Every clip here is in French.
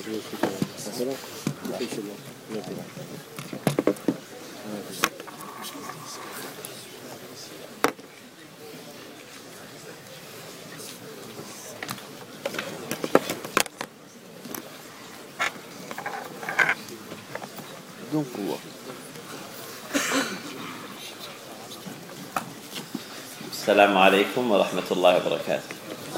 بدون قوة. السلام عليكم ورحمة الله وبركاته.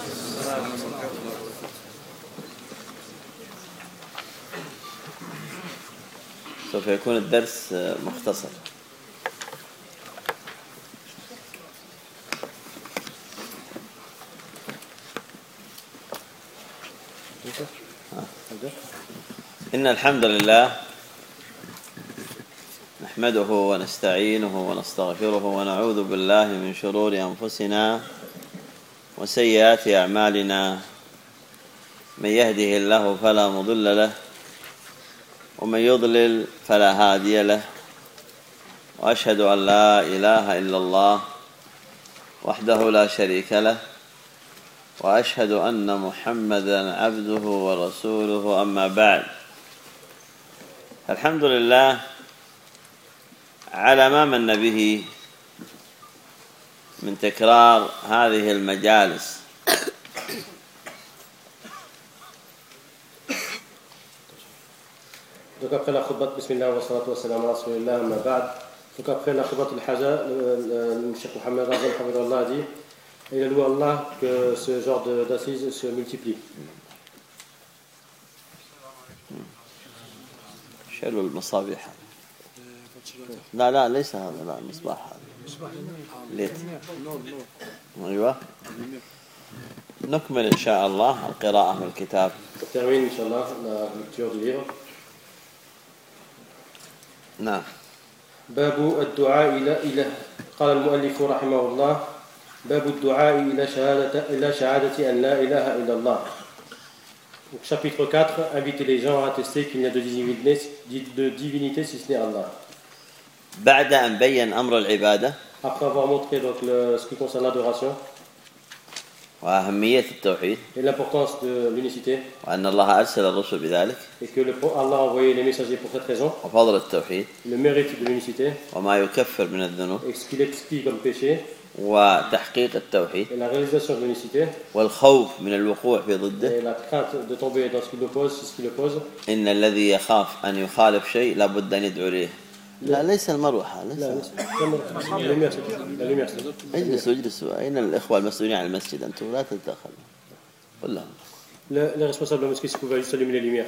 سوف يكون الدرس مختصر. إن الحمد لله نحمده ونستعينه ونستغفره ونعوذ بالله من شرور أنفسنا وسيئات أعمالنا. من يهده الله فلا مضل له ومن يضلل فلا هادي له، وأشهد أن لا إله إلا الله وحده لا شريك له، وأشهد أن محمدا عبده ورسوله. أما بعد، الحمد لله على ما من به من تكرار هذه المجالس. Donc après la khutbat, bismillah wa salatu wa salam ala rasulillah, amma ba'd. Donc après la khutbat al-haja, le Cheikh Mohamed Razan Hamidullah a dit, il a loué Allah que ce genre d'assises se multiplie. شيلوا المصابيح. لا لا ليس هذا، لا المصباح هذا ليت. ايوه نكمل ان شاء الله القراءة من الكتاب. termine inshallah la lecture du livre. نعم. باب الدعاء إلى قال المؤلف رحمه الله باب الدعاء إلى شهادة أن لا إله إلا الله. Donc, chapitre 4, inviter les gens à attester qu'il n'y a de divinité si ce n'est Allah. بعد أن بين أمر العبادة Après avoir montré donc ce qui concerne l'adoration وأهمية التوحيد et l'importance de l'unicité, وأن الله أرسل الرسل بذلك et que Allah a envoyé les messagers pour cette raison, وفضل التوحيد le mérite de l'unicité, وما يكفر من الذنوب et ce qu'il explie comme péché, وتحقيق التوحيد et la réalisation de l'unicité, والخوف من الوقوع في ضده. et la crainte de tomber dans ce qui l'oppose, c'est ce qui l'oppose. إن الذي يخاف أن يخالف شيء لابد أن يدعو إليه. لا ليس المروحة، ليس La lumière, اجلسوا اجلسوا. أين الإخوة المسؤولين عن المسجد؟ أنتم لا تتدخلوا كلهم. les responsables de la mosquée, s'ils pouvaient juste allumer les lumières.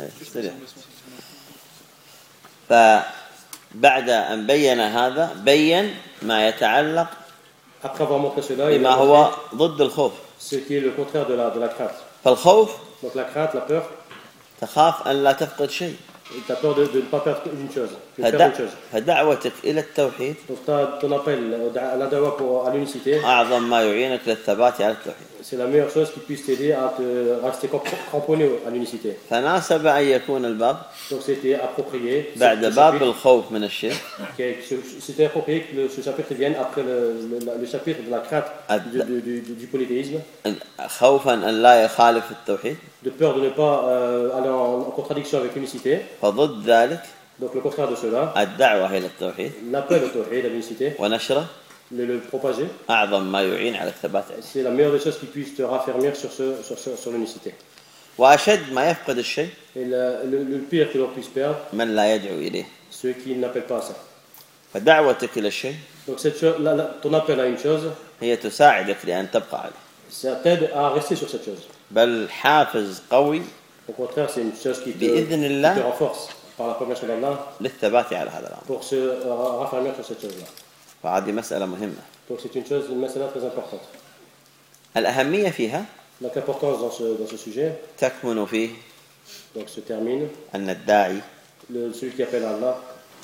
فبعد أن بين هذا بين ما يتعلق Après avoir montré cela, بما هو ضد الخوف. ce qui est le contraire de la crainte. فالخوف Donc la crainte, la peur, تخاف أن لا تفقد شيء. tu as peur de ne pas perdre une chose, de perdre une chose. فدعوتك إلى التوحيد Donc ton appel à la dawa à l'unicité, أعظم ما يعينك للثبات على التوحيد. c'est la meilleure chose qui puisse t'aider à te rester cramponné à l'unicité. فناسب أن يكون الباب Donc c'était approprié. بعد باب الخوف من الشرك. C'était approprié que ce chapitre vienne après le chapitre de la crainte du polythéisme. خوفا أن لا يخالف التوحيد. De peur de ne pas aller en contradiction avec l'unicité. فضد ذلك Donc le contraire de cela, الدعوة إلى التوحيد l'appel au tawhid, à l'unicité, ونشره le propager, أعظم ما يعين على الثبات عليه. c'est la meilleure des choses qui puisse te raffermir sur l'unicité. وأشد ما يفقد الشيء Et le pire que l'on puisse perdre, من لا يدعو إليه. ceux qui n'appellent pas à ça. فدعوتك إلى الشيء Donc cette chose, ton appel à une chose, هي تساعدك لأن تبقى عليه. ça t'aide à rester sur cette chose. بل حافز قوي Au contraire, c'est une chose qui بإذن te الله renforce par la permission d'Allah للثبات على هذا الأمر. pour se raffermir sur cette chose-là. فهذه مسألة مهمة. Donc c'est une masala très importante. الأهمية فيها Donc l'importance dans ce sujet تكمن فيه donc, se termine. أن الداعي Celui qui appelle à Allah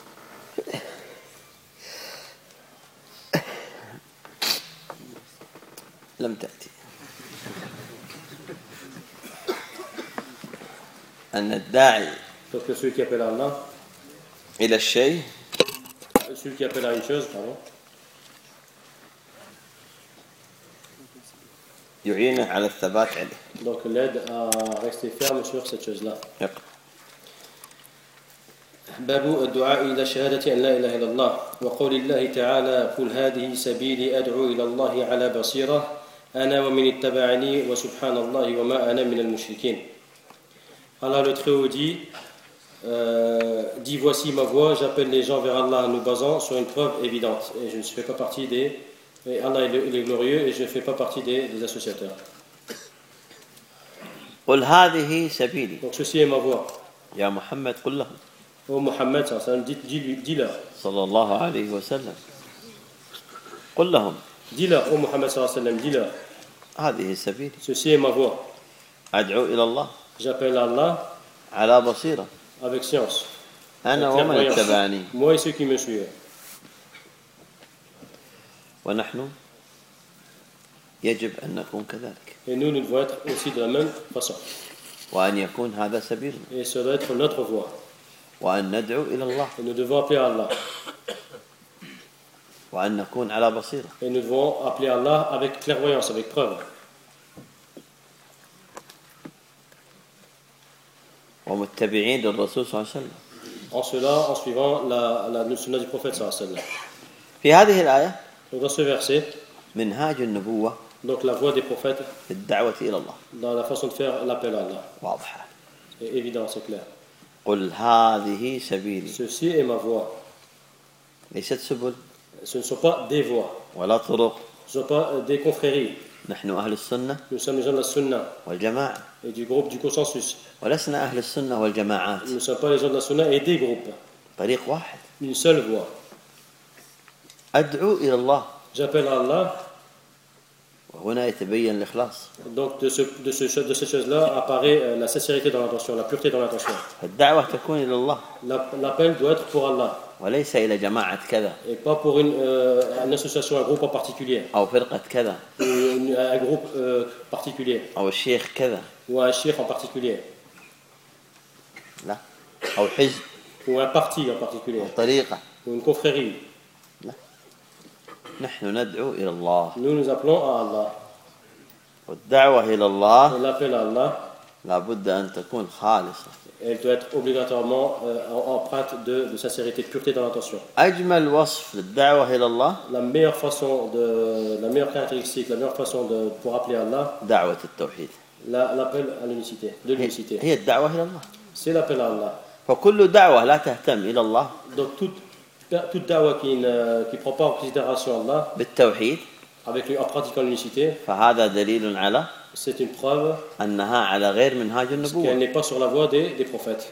لم تأتي. أن الداعي donc celui qui appelle à Allah, إلى الشيء celui qui appelle à une chose, pardon, يعينه على الثبات عليه. Donc l'aide à rester ferme sur cette chose-là. اقرأ. باب الدعاء إلى شهادة أن لا إله إلا الله وقول الله تعالى قل هذه سبيلي أدعو إلى الله على بصيرة أنا ومن اتبعني وسبحان الله وما أنا من المشركين. Allah le Très-Haut dit voici ma voix, j'appelle les gens vers Allah en nous basant sur une preuve évidente et je ne fais pas partie des et Allah il est glorieux et je ne fais pas partie des associateurs. قل هذه سبيلي. Donc ceci est ma voix. يا محمد قل لهم. Ô Mohammed, dis-leur. صلى الله عليه وسلم. قل لهم. Dis-leur, ô Mohammed sallallahu alayhi wa sallam, dis-leur. هذه سبيلي. Ceci est ma voix. أدعو إلى الله. J'appelle Allah على بصيرة. avec science. أنا ومن اتبعني. Moi et ceux qui me suivent. ونحن يجب أن نكون كذلك. Et nous devons être aussi de la même façon. وأن يكون هذا سبيلنا. Et ça doit être notre voie. وأن ندعو إلى الله. Et nous devons appeler Allah. وأن نكون على بصيرة. Et nous devons appeler Allah avec clairvoyance, avec preuve. ومتبعين للرسول صلى الله عليه وسلم. En cela, en suivant la sunna du prophète sallallahu alayhi wa sallam. في هذه الآية Donc dans ce verset, منهاج النبوة donc la voie des prophètes في الدعوة إلى الله dans la façon de faire l'appel à Allah. واضحة. C'est évident, c'est clair. قل هذه سبيلي. Ceci est ma voie. ليست سبل Ce ne sont pas des voies. ولا طرق. Ce ne sont pas des confréries. نحن أهل السنة Nous sommes les gens de la sunna والجماعة. et du groupe du consensus. ولسنا أهل السنة والجماعات. Nous ne sommes pas les gens de la sunna et des groupes. طريق واحد. Une seule voie. أدعو إلى الله. J'appelle à Allah. وهنا يتبين الإخلاص. Donc de cette chose-là apparaît la sincérité dans l'intention, la pureté dans l'intention. الدعوة تكون إلى الله L'appel doit être pour Allah وليس إلى جماعة كذا et pas pour une association, un groupe en particulier, أو فرقة كذا ou un groupe particulier, أو الشيخ كذا ou un cheikh en particulier, لا أو حزب ou un parti en particulier, أو طريقة. ou une confrérie. نحن ندعو إلى الله. Nous appelons à Allah. والدعوة إلى الله Et l'appel à Allah, لابد أن تكون خالصة. elle doit être obligatoirement empreinte de sincérité, de pureté dans l'intention. أجمل وصف للدعوة إلى الله La meilleure caractéristique, la meilleure façon pour appeler Allah, دعوة التوحيد. l'appel à l'unicité, de l'unicité. هي الدعوة إلى الله. C'est l'appel à Allah. فكل دعوة لا تهتم إلى الله Donc toute da'wah qui ne prend pas en considération Allah بالتوحيد en pratiquant l'unicité, فهذا دليل على c'est une preuve أنها على غير منهاج qu'elle النبوة. n'est pas sur la voie des prophètes.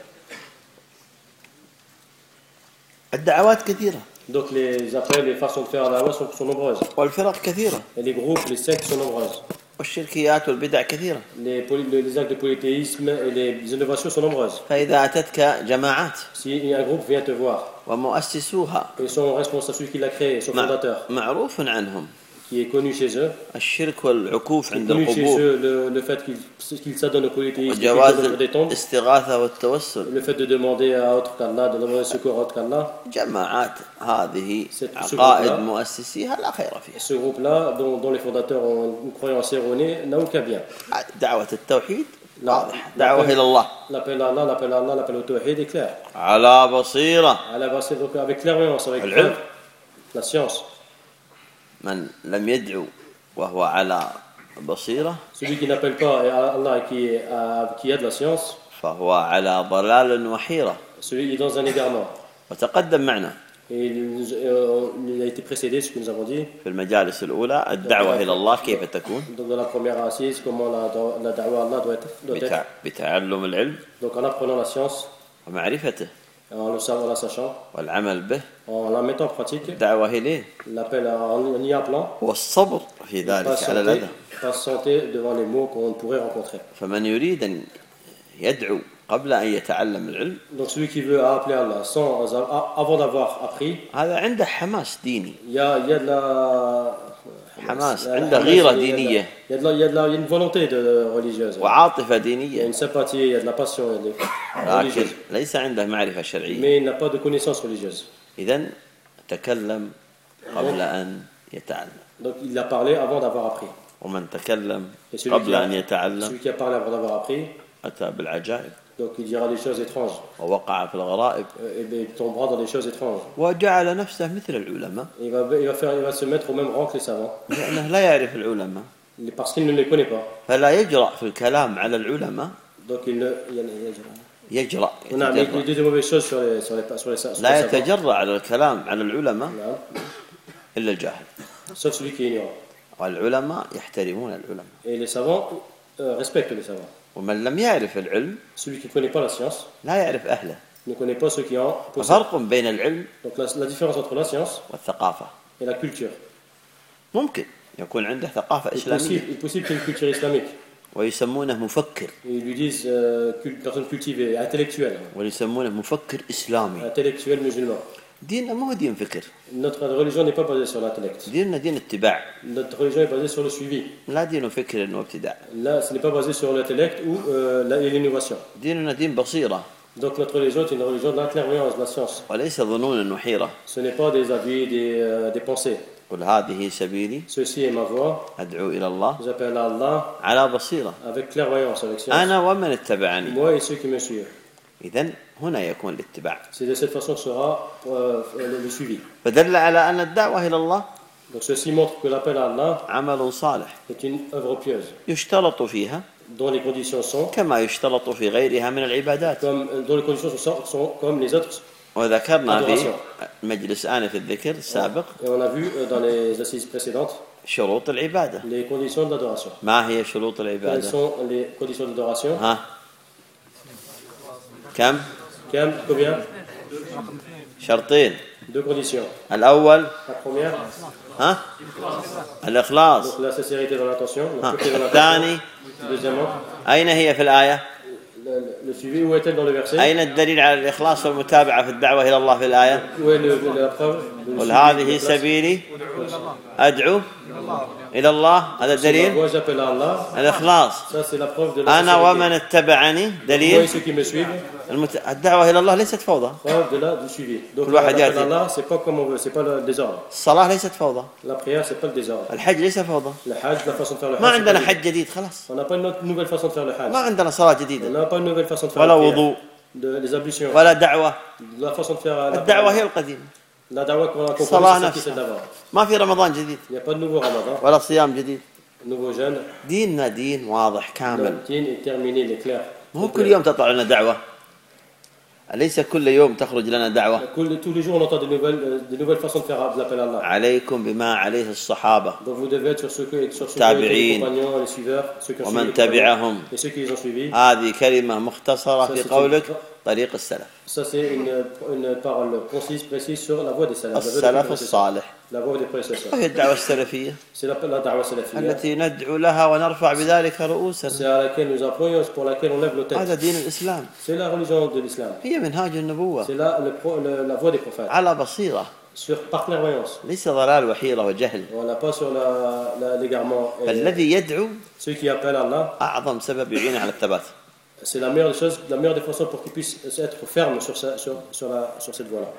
الدعوات كثيرة Donc les appels, les façons de faire la da'wah sont nombreuses. والفرق كثيرة Et les groupes, les sectes sont nombreuses. والشركيات والبدع كثيرة. Les actes de polythéisme et les innovations sont nombreuses. فإذا أتتك جماعات Si un groupe vient te voir, ومؤسسوها et son responsable, celui qui l'a créé, son fondateur, معروف عنهم qui est connu chez eux, الشرك والعكوف عند connu chez القبور eux le fait qu'il s'adonne au polythéisme, qu'il وجواز donne des tombes, الاستغاثة والتوسل. le fait de demander à autre qu'Allah, de demander secours à autre qu'Allah. جماعات هذه Ce عقائد groupe-là, مؤسسيها لا خير فيها. ce groupe-là, dont les fondateurs ont une croyance erronée, n'a aucun bien. دعوة التوحيد لا. واضحة. دعوة إلى الله L'appel à Allah, l'appel au tawhid est clair. على بصيرة. À la base, donc avec clairvoyance, avec العلم. preuve, la science. من لم يدعو وهو على بصيرة Celui qui n'appelle pas à Allah et qui a de la science, فهو على ضلال وحيرة. celui qui est dans un égarement. وتقدم معنا Et il a été précédé, ce que nous avons dit. في المجالس الأولى الدعوة إلى الله كيف تكون Donc dans la première assise, comment la da'wah à Allah doit être. بتعلم العلم Donc en apprenant la science, ومعرفته en le savant, en la sachant, والعمل به. en la mettant en pratique, الدعوة إليه l'appel en y appelant, والصبر في ذلك على الأذى. patienter devant les mots qu'on pourrait rencontrer. فمن يريد أن يدعو قبل أن يتعلم العلم Donc celui qui veut appeler Allah avant d'avoir appris, هذا عنده حماس ديني. il y a de la حماس عنده غيرة دينية il y a une volonté religieuse, وعاطفة il y a دينية une sympathie, il y a de la passion, il y a de لكن religieuse, ليس عنده معرفة شرعية. mais il n'a pas de connaissance religieuse. إذن تكلم قبل أن يتعلم. Donc il a parlé avant d'avoir appris. ومن تكلم Et celui قبل أن يتعلم qui a parlé avant d'avoir appris, أتى بالعجائب donc il dira des choses étranges. ووقع في الغرائب Et bien, il tombera dans des choses étranges. وجعل نفسه مثل العلماء Il va se mettre au même rang que les savants, لأنه لا يعرف العلماء parce qu'il ne les connaît pas. فلا يجرأ في الكلام على العلماء Donc il ne... يجرأ Il dit de mauvaises choses sur les لا savants. يتجرأ على الكلام على العلماء Voilà. إلا الجاهل Sauf celui qui est ignorant. والعلماء يحترمون العلماء Et les savants respectent les savants. ومن لم يعرف العلم Celui qui ne connaît pas la science لا يعرف أهله ne connaît pas ceux qui en possèdent. فرق بين العلم Donc la différence entre la science والثقافة et la culture. ممكن يكون عنده ثقافة Il est إسلامية possible qu'il y ait une culture islamique. ويسمونه مفكر Et ils lui disent personne cultivée, intellectuelle, ويسمونه مفكر إسلامي intellectuel musulman. ديننا مو دين فكر Notre religion n'est pas basée sur l'intellect. ديننا دين اتباع Notre religion est basée sur le suivi. لا دين فكر وابتداع Là, ce n'est pas basé sur l'intellect ou l'innovation. ديننا دين بصيرة Donc notre religion est une religion de la clairvoyance, de la science. وليس ظنونا وحيرة Ce n'est pas des avis, des pensées. قل هذه سبيلي Ceci est ma voie. أدعو إلى الله J'appelle Allah على بصيرة avec clairvoyance, avec science. أنا ومن اتبعني Moi et ceux qui me suivent. إذن هنا يكون الاتباع C'est de cette façon que sera le suivi. فدل على أن الدعوة إلى الله Donc ceci montre que l'appel à Allah عمل صالح est une œuvre pieuse, يشترط فيها dont les conditions sont كما يشترط في غيرها من العبادات dont les conditions sont comme les autres. وذكرنا في Adoration. مجلس آنف الذكر السابق Et on a vu dans les assises précédentes شروط العبادة les conditions d'adoration. ما هي شروط Quelles العبادة sont les conditions d'adoration? ها كم Combien? شرطين Deux conditions. الأول La première, ها الإخلاص donc la sincérité dans l'intention. La ها pureté dans l'intention. الثاني Deuxièmement, أين هي في الآية le suivi. Où est-elle dans le verset? أين الدليل على الإخلاص والمتابعة في الدعوة إلى الله في الآية Où est la preuve? قل هذه سبيلي أدعو إلى الله هذا الدليل Moi j'appelle à Allah. الإخلاص Ça c'est la preuve de la أنا sincérité. ومن اتبعني Moi et دليل ceux qui me suivent, الدعوة إلى الله ليست فوضى preuve du suivi. Donc كل واحد l'appel يأتي. à Allah, c'est pas comme on veut, c'est pas le désordre. الصلاة ليست فوضى La prière, c'est pas le désordre. الحج ليس فوضى Le hajj, la façon de faire le hajj. ما c'est عندنا pas حج جديد خلاص on n'a pas une autre nouvelle façon de faire le hajj. ما عندنا صلاة On جديدة n'a pas une nouvelle façon de faire ولا la prière. وضوء Les ablutions. ولا دعوة La façon de faire la الدعوة هي القديمة La dawa qu'on a compris, الصلاة c'est ça qui c'est نفسها d'abord. ما في رمضان جديد Il n'y a pas de nouveau ramadan, ولا صيام جديد nouveau jeûne. ديننا دين واضح كامل Le dîn est terminé, il est clair. مو كل يوم تطلع لنا دعوة أليس كل يوم تخرج لنا دعوة Tous les jours, on entend de nouvelles façons de faire de l'appel à Allah. عليكم بما عليه الصحابة Donc vous devez être sur ceux que les تابعين. compagnons, les suiveurs, ceux qui ont suivi ومن les compagnons, تبعهم et ceux qui les ont suivis. هذه كلمة مختصرة Ça, في c'est قولك une- طريق السلف Ça c'est une parole concise, précise sur la voie des salafs, السلف الصالح la voie des prédécesseurs. وهي الدعوة السلفية C'est la dawa salafiyya. التي ندعو لها ونرفع بذلك رؤوسنا C'est à laquelle nous employons, pour laquelle on lève nos têtes. هذا دين الإسلام C'est la religion de l'islam. هي منهاج النبوة C'est la voie des prophètes. على بصيرة Par clairvoyance. ليس ضلال وحيرة وجهل On n'a pas sur l'égarement. فالذي يدعو Ceux qui appellent Allah, أعظم سبب يعين على الثبات c'est la meilleure des choses, la meilleure des façons pour qu'ils puissent être fermes sur cette voie-là.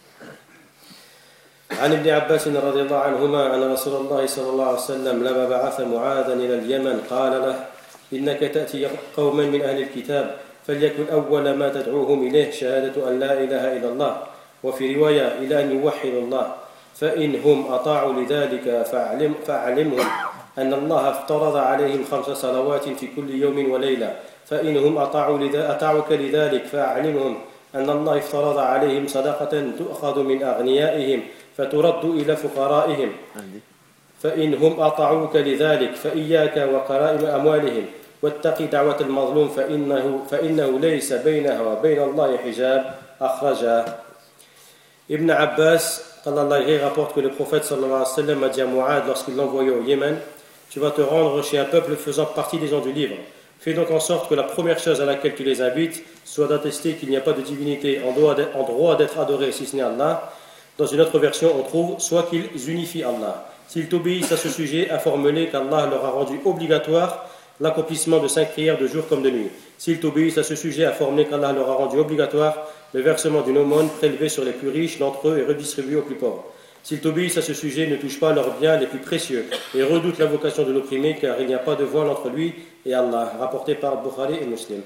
عن ابن عباس رضي الله عنهما أن رسول الله صلى الله عليه وسلم لما بعث معاذا إلى اليمن قال له إنك تأتي قوما من أهل الكتاب فليكن أول ما تدعوهم إليه شهادة أن لا إله إلا الله وفي رواية إلى أن يوحدوا الله فإنهم أطاعوا لذلك فأعلمهم أن الله افترض عليهم 5 صلوات في كل يوم وليلة فإنهم أطاعوك لذلك فأعلمهم أن الله افترض عليهم صدقة تؤخذ من أغنيائهم فترد إلى فقرائهم فإنهم أطاعوك لذلك فإياك وقرائم أموالهم واتق دعوة المظلوم فإنه ليس بينها وبين الله حجاب أخرجه Ibn Abbas rapporte que le prophète sallallahu alayhi wa sallam a dit à Mu'ad lorsqu'il l'envoyait au Yémen: tu vas te rendre chez un peuple faisant partie des gens du livre. Fais donc en sorte que la première chose à laquelle tu les invites soit d'attester qu'il n'y a pas de divinité en droit d'être adoré si ce n'est Allah. Dans une autre version, on trouve soit qu'ils unifient Allah. S'ils t'obéissent à ce sujet, informe-les qu'Allah leur a rendu obligatoire l'accomplissement de 5 prières de jour comme de nuit. S'ils t'obéissent à ce sujet, informe-les qu'Allah leur a rendu obligatoire le versement d'une aumône prélevée sur les plus riches d'entre eux et redistribuée aux plus pauvres. S'ils t'obéissent à ce sujet, ne touche pas leurs biens les plus précieux et redoute l'invocation de l'opprimé, car il n'y a pas de voile entre lui et Allah. Rapporté par Bukhari et Muslim.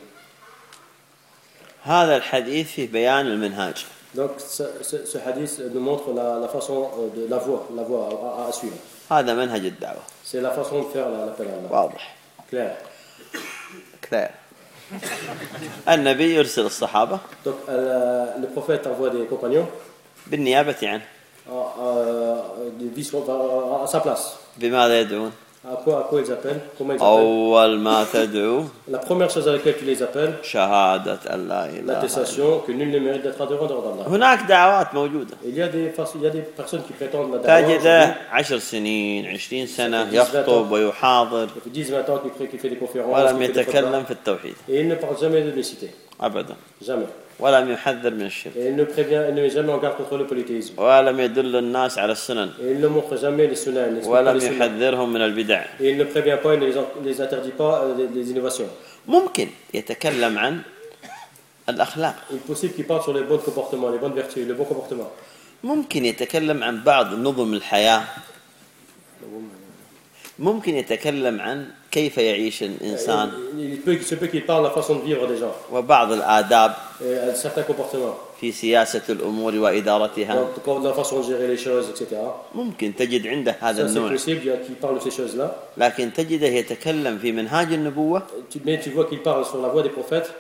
هذا الحديث في بيان المنهاج. Donc ce hadith nous montre la façon de la voie à suivre. هذا منهج الدعوة. C'est la façon de faire l'appel à Allah. واضح. Clair. كلير. النبي يرسل الصحابة. Donc le prophète envoie des compagnons. بالنيابة عنه. À sa place. بماذا يدعون؟ À quoi ils appellent? Comment ils appellent? أول ما تدعو La première chose à laquelle tu les appelles, شهادة أن لا إله إلا الله. l'attestation que nul ne mérite d'être adoré devant Allah. هناك دعوات موجودة. Il y a des personnes qui prétendent la da'wah. تجده 10 سنين 20 سنة يخطب ويحاضر Ça fait 10-20 ans qu'il fait des conférences. ولم يتكلم في التوحيد Et il ne parle jamais de l'unicité. أبدا Jamais. ولم يحذر من الشرك Et il ne met jamais en garde contre le polythéisme. ولم يدل الناس على السنن Et il ne montre jamais les sunnahs. Il n'explique pas ولم les sunnahs. يحذرهم من البدع. Et il ne prévient pas, il ne les interdit pas des innovations. ممكن يتكلم عن الأخلاق. Il est possible qu'il parle sur les bons comportements, les bonnes vertus, le bon comportement. ممكن يتكلم عن بعض نظم الحياة. ممكن يتكلم عن كيف يعيش الإنسان Il se peut qu'il parle de la façon de vivre des gens. وبعض الآداب Et certains comportements. في سياسة الأمور وإدارتها. Donc, la façon de gérer les choses, etc. ممكن تجد عنده هذا Ça, c'est النوع. possible, il y a qui parle de ces choses-là. لكن تجده يتكلم في منهاج النبوة. Mais tu vois qu'il parle sur la voie des prophètes.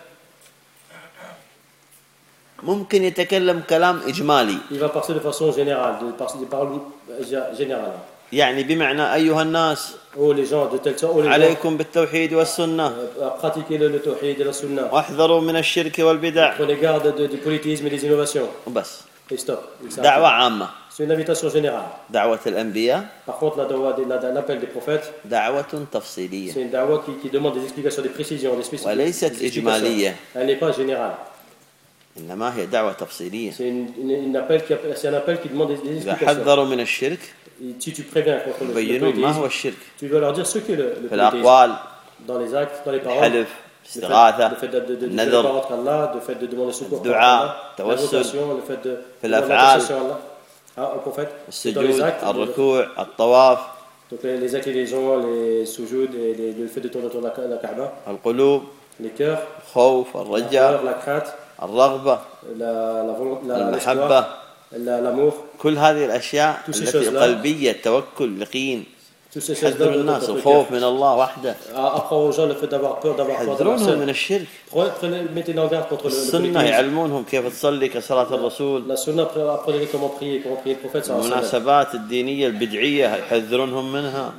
ممكن يتكلم كلام إجمالي. Il va passer de façon générale, des paroles générales. يعني بمعنى أيها الناس Oh les gens, de telle sorte, oh les gens, عليكم بالتوحيد والسنة pratiquez le tawhid et la sunna. واحذروا من الشرك والبدع. Prenez garde du polythéisme et des innovations. وبس. Et stop. دعوة عامة. C'est une invitation générale. دعوة الأنبياء Par contre, l'appel des prophètes, دعوة تفصيلية c'est une da'wah qui demande des explications, des précisions, des spécifications. وليست إجمالية. Elle n'est pas générale. إنما هي دعوة تفصيلية. C'est un appel qui demande des إذا explications. حذروا من الشرك Et si tu préviens contre le بينون ما هو polythéisme, الشرك tu dois leur dire ce qu'est le في polythéisme. الأقوال Dans les actes, dans les paroles. الحلف Le استغاثة fait de النذر parole Allah, le fait de demander secours الدعاء Allah, التوسل l'invocation, le fait de في demander الأفعال l'association à Allah, au prophète, et dans les السجود actes, الركوع الطواف donc les inclinaisons, les sujud et le fait de tourner autour de la Kaaba, القلوب les cœurs, الخوف la الرجاء peur, la crainte, الرغبة المحبة l'amour, كل هذه الأشياء Tous ces التي choses-là. القلبية التوكل اليقين tous ces choses-là. حذروا الناس الخوف من الله وحده Apprends aux gens le fait d'avoir peur, d'avoir حذرونهم من الشرك mettez-les en garde contre le السنة polythéisme. يعلمونهم كيف تصلي كصلاة الرسول La sunna, apprenez comment prier le prophète sallallahu alayhi wa sallam. المناسبات الدينية البدعية يحذرونهم منها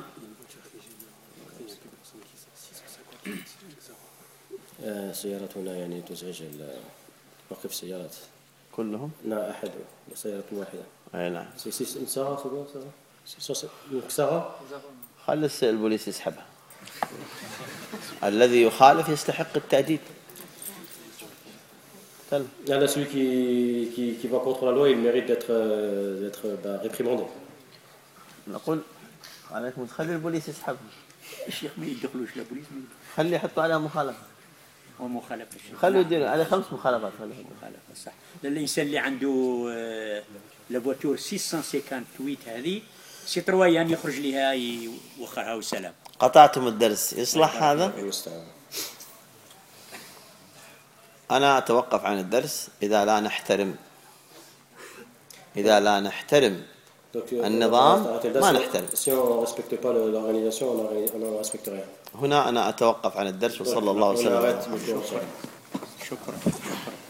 سيارة هنا يعني تزعج موقف سيارات. كلهم؟ لا أحد سيارة واحدة. أي نعم. une Sarah, c'est bon Sarah. خلي البوليس يسحبها. الذي يخالف يستحق التأديب. Là, celui qui va contre la loi, il mérite d'être réprimandé. نقول عليكم خلي البوليس يسحبها. الشيخ ما يدخلوش البوليس خلي يحطوا عليها مخالفة. ومخالفة خلوا يديروا عليه 5 مخالفات. مخالفة صح. الإنسان اللي عنده لافواتور 658 هذه سيترويان يخرج لها يوخرها والسلام. قطعتم الدرس يصلح هذا؟ أنا أتوقف عن الدرس إذا لا نحترم النظام ما نحترم. Si on ne respecte pas l'organisation, on ne respecte rien. هنا أنا أتوقف عن الدرس وصلى الله وسلم. شكرا.